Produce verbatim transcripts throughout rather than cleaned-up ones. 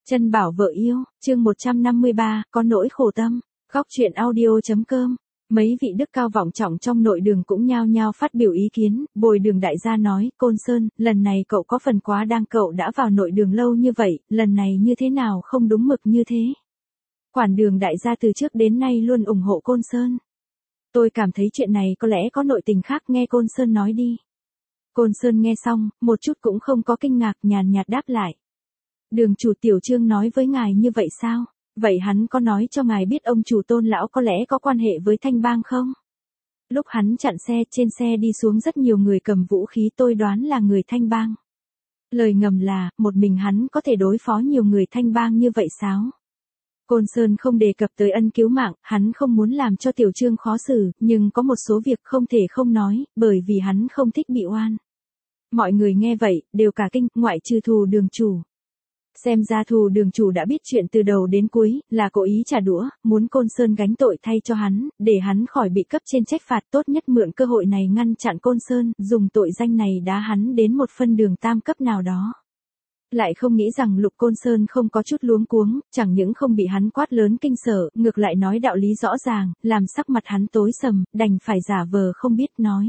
Chân bảo vợ yêu, chương một trăm năm mươi ba, có nỗi khổ tâm. Góc truyện audio.com. Mấy vị đức cao vọng trọng trong nội đường cũng nhao nhao phát biểu ý kiến. Bồi Đường đại gia nói, Côn Sơn, lần này cậu có phần quá đang, cậu đã vào nội đường lâu như vậy, lần này như thế nào không đúng mực như thế. Quản Đường đại gia từ trước đến nay luôn ủng hộ Côn Sơn. Tôi cảm thấy chuyện này có lẽ có nội tình khác, nghe Côn Sơn nói đi. Côn Sơn nghe xong, một chút cũng không có kinh ngạc, nhàn nhạt đáp lại. Đường chủ Tiểu Trương nói với ngài như vậy sao? Vậy hắn có nói cho ngài biết ông chủ Tôn lão có lẽ có quan hệ với Thanh Bang không? Lúc hắn chặn xe, trên xe đi xuống rất nhiều người cầm vũ khí, tôi đoán là người Thanh Bang. Lời ngầm là, một mình hắn có thể đối phó nhiều người Thanh Bang như vậy sao? Côn Sơn không đề cập tới ân cứu mạng, hắn không muốn làm cho Tiểu Trương khó xử, nhưng có một số việc không thể không nói, bởi vì hắn không thích bị oan. Mọi người nghe vậy, đều cả kinh, ngoại trừ Thù Đường chủ. Xem ra Thù Đường chủ đã biết chuyện từ đầu đến cuối, là cố ý trả đũa, muốn Côn Sơn gánh tội thay cho hắn, để hắn khỏi bị cấp trên trách phạt, tốt nhất mượn cơ hội này ngăn chặn Côn Sơn, dùng tội danh này đá hắn đến một phân đường tam cấp nào đó. Lại không nghĩ rằng Lục Côn Sơn không có chút luống cuống, chẳng những không bị hắn quát lớn kinh sợ, ngược lại nói đạo lý rõ ràng, làm sắc mặt hắn tối sầm, đành phải giả vờ không biết nói.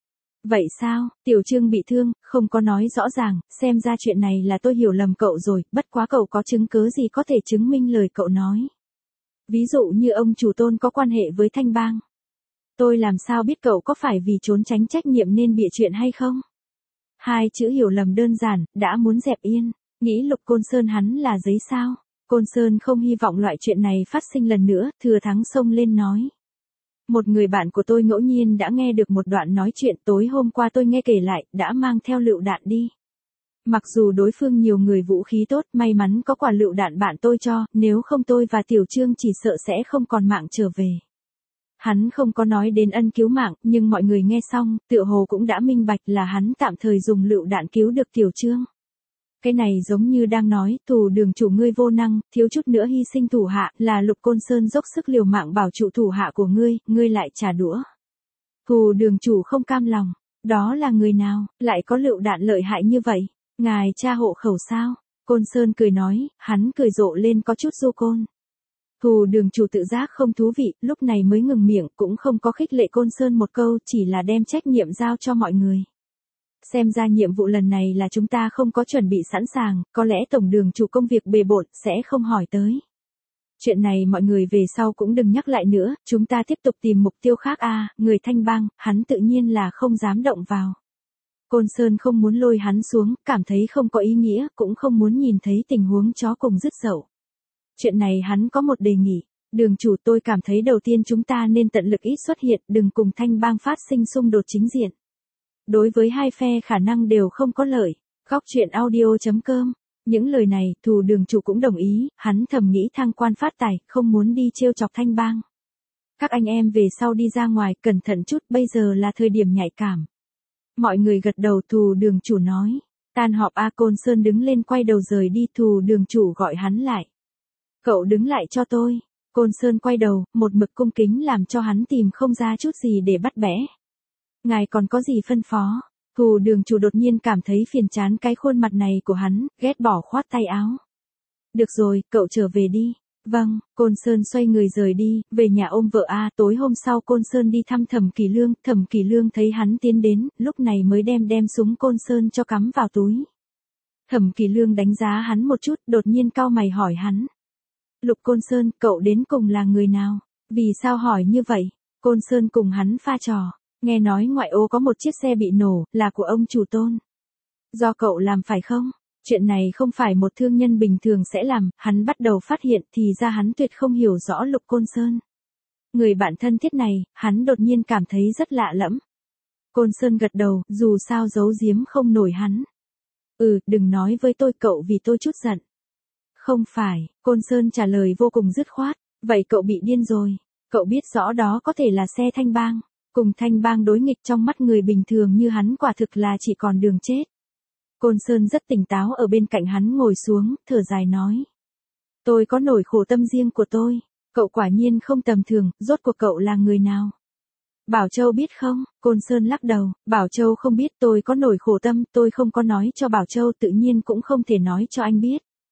Vậy sao, Tiểu Trương bị thương, không có nói rõ ràng, xem ra chuyện này là tôi hiểu lầm cậu rồi, bất quá cậu có chứng cứ gì có thể chứng minh lời cậu nói. Ví dụ như ông chủ Tôn có quan hệ với Thanh Bang. Tôi làm sao biết cậu có phải vì trốn tránh trách nhiệm nên bịa chuyện hay không? Hai chữ hiểu lầm đơn giản, đã muốn dẹp yên, nghĩ Lục Côn Sơn hắn là giấy sao. Côn Sơn không hy vọng loại chuyện này phát sinh lần nữa, thừa thắng xông lên nói. Một người bạn của tôi ngẫu nhiên đã nghe được một đoạn nói chuyện, tối hôm qua tôi nghe kể lại, đã mang theo lựu đạn đi. Mặc dù đối phương nhiều người vũ khí tốt, may mắn có quả lựu đạn bạn tôi cho, nếu không tôi và Tiểu Trương chỉ sợ sẽ không còn mạng trở về. Hắn không có nói đến ân cứu mạng, nhưng mọi người nghe xong, tựa hồ cũng đã minh bạch là hắn tạm thời dùng lựu đạn cứu được Tiểu Trương. Cái này giống như đang nói, Thù Đường chủ ngươi vô năng, thiếu chút nữa hy sinh thủ hạ, là Lục Côn Sơn dốc sức liều mạng bảo trụ thủ hạ của ngươi, ngươi lại trả đũa. Thù Đường chủ không cam lòng, đó là người nào, lại có lựu đạn lợi hại như vậy, ngài tra hộ khẩu sao? Côn Sơn cười nói, hắn cười rộ lên có chút du côn. Thù Đường chủ tự giác không thú vị, lúc này mới ngừng miệng, cũng không có khích lệ Côn Sơn một câu, chỉ là đem trách nhiệm giao cho mọi người. Xem ra nhiệm vụ lần này là chúng ta không có chuẩn bị sẵn sàng, có lẽ Tổng Đường chủ công việc bề bộn, sẽ không hỏi tới. Chuyện này mọi người về sau cũng đừng nhắc lại nữa, chúng ta tiếp tục tìm mục tiêu khác a. À, người Thanh Bang, hắn tự nhiên là không dám động vào. Côn Sơn không muốn lôi hắn xuống, cảm thấy không có ý nghĩa, cũng không muốn nhìn thấy tình huống chó cùng dứt dậu. Chuyện này hắn có một đề nghị, Đường chủ tôi cảm thấy đầu tiên chúng ta nên tận lực ít xuất hiện, đừng cùng Thanh Bang phát sinh xung đột chính diện. Đối với hai phe khả năng đều không có lợi. Góc truyện audio.com. Những lời này, Thù Đường chủ cũng đồng ý, hắn thầm nghĩ thăng quan phát tài, không muốn đi trêu chọc Thanh Bang. Các anh em về sau đi ra ngoài, cẩn thận chút, bây giờ là thời điểm nhạy cảm. Mọi người gật đầu, Thù Đường chủ nói. Tan họp A. Côn Sơn đứng lên quay đầu rời đi, Thù Đường chủ gọi hắn lại. Cậu đứng lại cho tôi. Côn Sơn quay đầu, một mực cung kính làm cho hắn tìm không ra chút gì để bắt bẻ. Ngài còn có gì phân phó? Thù Đường chủ đột nhiên cảm thấy phiền chán cái khuôn mặt này của hắn, ghét bỏ khoát tay áo. Được rồi, cậu trở về đi. Vâng, Côn Sơn xoay người rời đi, về nhà ôm vợ A. Tối hôm sau Côn Sơn đi thăm Thẩm Kỳ Lương, Thẩm Kỳ Lương thấy hắn tiến đến, lúc này mới đem đem súng Côn Sơn cho cắm vào túi. Thẩm Kỳ Lương đánh giá hắn một chút, đột nhiên cau mày hỏi hắn. Lục Côn Sơn, cậu đến cùng là người nào? Vì sao hỏi như vậy? Côn Sơn cùng hắn pha trò. Nghe nói ngoại ô có một chiếc xe bị nổ, là của ông chủ Tôn. Do cậu làm phải không? Chuyện này không phải một thương nhân bình thường sẽ làm, hắn bắt đầu phát hiện thì ra hắn tuyệt không hiểu rõ Lục Côn Sơn. Người bạn thân thiết này, hắn đột nhiên cảm thấy rất lạ lẫm. Côn Sơn gật đầu, dù sao giấu giếm không nổi hắn. Ừ, đừng nói với tôi cậu vì tôi chút giận. Không phải, Côn Sơn trả lời vô cùng dứt khoát, vậy cậu bị điên rồi. Cậu biết rõ đó có thể là xe Thanh Bang. Cùng Thanh Bang đối nghịch trong mắt người bình thường như hắn quả thực là chỉ còn đường chết. Côn Sơn rất tỉnh táo ở bên cạnh hắn ngồi xuống, thở dài nói. Tôi có nỗi khổ tâm riêng của tôi, cậu quả nhiên không tầm thường, rốt cuộc cậu là người nào? Bảo Châu biết không? Côn Sơn lắc đầu, Bảo Châu không biết, tôi có nỗi khổ tâm, tôi không có nói cho Bảo Châu, tự nhiên cũng không thể nói cho anh biết.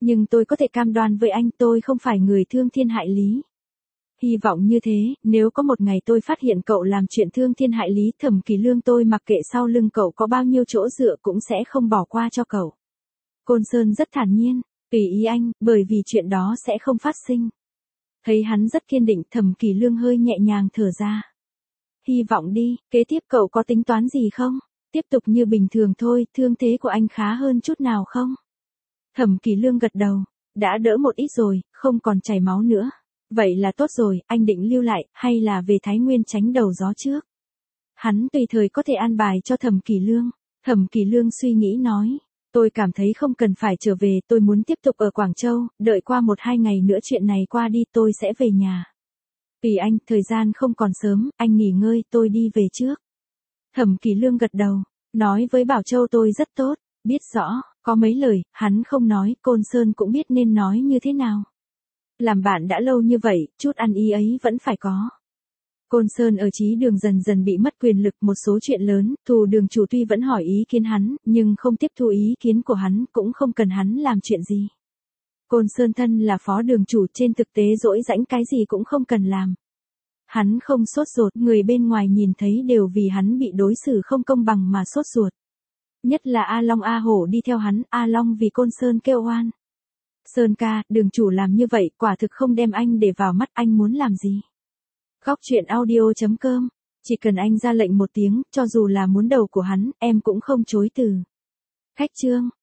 Nhưng tôi có thể cam đoan với anh tôi không phải người thương thiên hại lý. Hy vọng như thế, nếu có một ngày tôi phát hiện cậu làm chuyện thương thiên hại lý, Thẩm Kỳ Lương tôi mặc kệ sau lưng cậu có bao nhiêu chỗ dựa cũng sẽ không bỏ qua cho cậu. Côn Sơn rất thản nhiên, tùy ý anh, bởi vì chuyện đó sẽ không phát sinh. Thấy hắn rất kiên định, Thẩm Kỳ Lương hơi nhẹ nhàng thở ra. Hy vọng đi, kế tiếp cậu có tính toán gì không? Tiếp tục như bình thường thôi, thương thế của anh khá hơn chút nào không? Thẩm Kỳ Lương gật đầu, đã đỡ một ít rồi, không còn chảy máu nữa. Vậy là tốt rồi, anh định lưu lại, hay là về Thái Nguyên tránh đầu gió trước? Hắn tùy thời có thể an bài cho Thẩm Kỳ Lương. Thẩm Kỳ Lương suy nghĩ nói, tôi cảm thấy không cần phải trở về, tôi muốn tiếp tục ở Quảng Châu, đợi qua một hai ngày nữa chuyện này qua đi tôi sẽ về nhà. Tùy anh, thời gian không còn sớm, anh nghỉ ngơi, tôi đi về trước. Thẩm Kỳ Lương gật đầu, nói với Bảo Châu tôi rất tốt, biết rõ, có mấy lời, hắn không nói, Côn Sơn cũng biết nên nói như thế nào. Làm bạn đã lâu như vậy, chút ăn ý ấy vẫn phải có. Côn Sơn ở Chí Đường dần dần bị mất quyền lực một số chuyện lớn, Thù Đường chủ tuy vẫn hỏi ý kiến hắn, nhưng không tiếp thu ý kiến của hắn, cũng không cần hắn làm chuyện gì. Côn Sơn thân là phó đường chủ, trên thực tế dỗi rãnh cái gì cũng không cần làm. Hắn không sốt ruột, người bên ngoài nhìn thấy đều vì hắn bị đối xử không công bằng mà sốt ruột. Nhất là A Long A Hổ đi theo hắn, A Long vì Côn Sơn kêu oan. Sơn ca, đường chủ làm như vậy, quả thực không đem anh để vào mắt, anh muốn làm gì? Góc truyện audio chấm com, chỉ cần anh ra lệnh một tiếng, cho dù là muốn đầu của hắn, em cũng không chối từ. Khách chương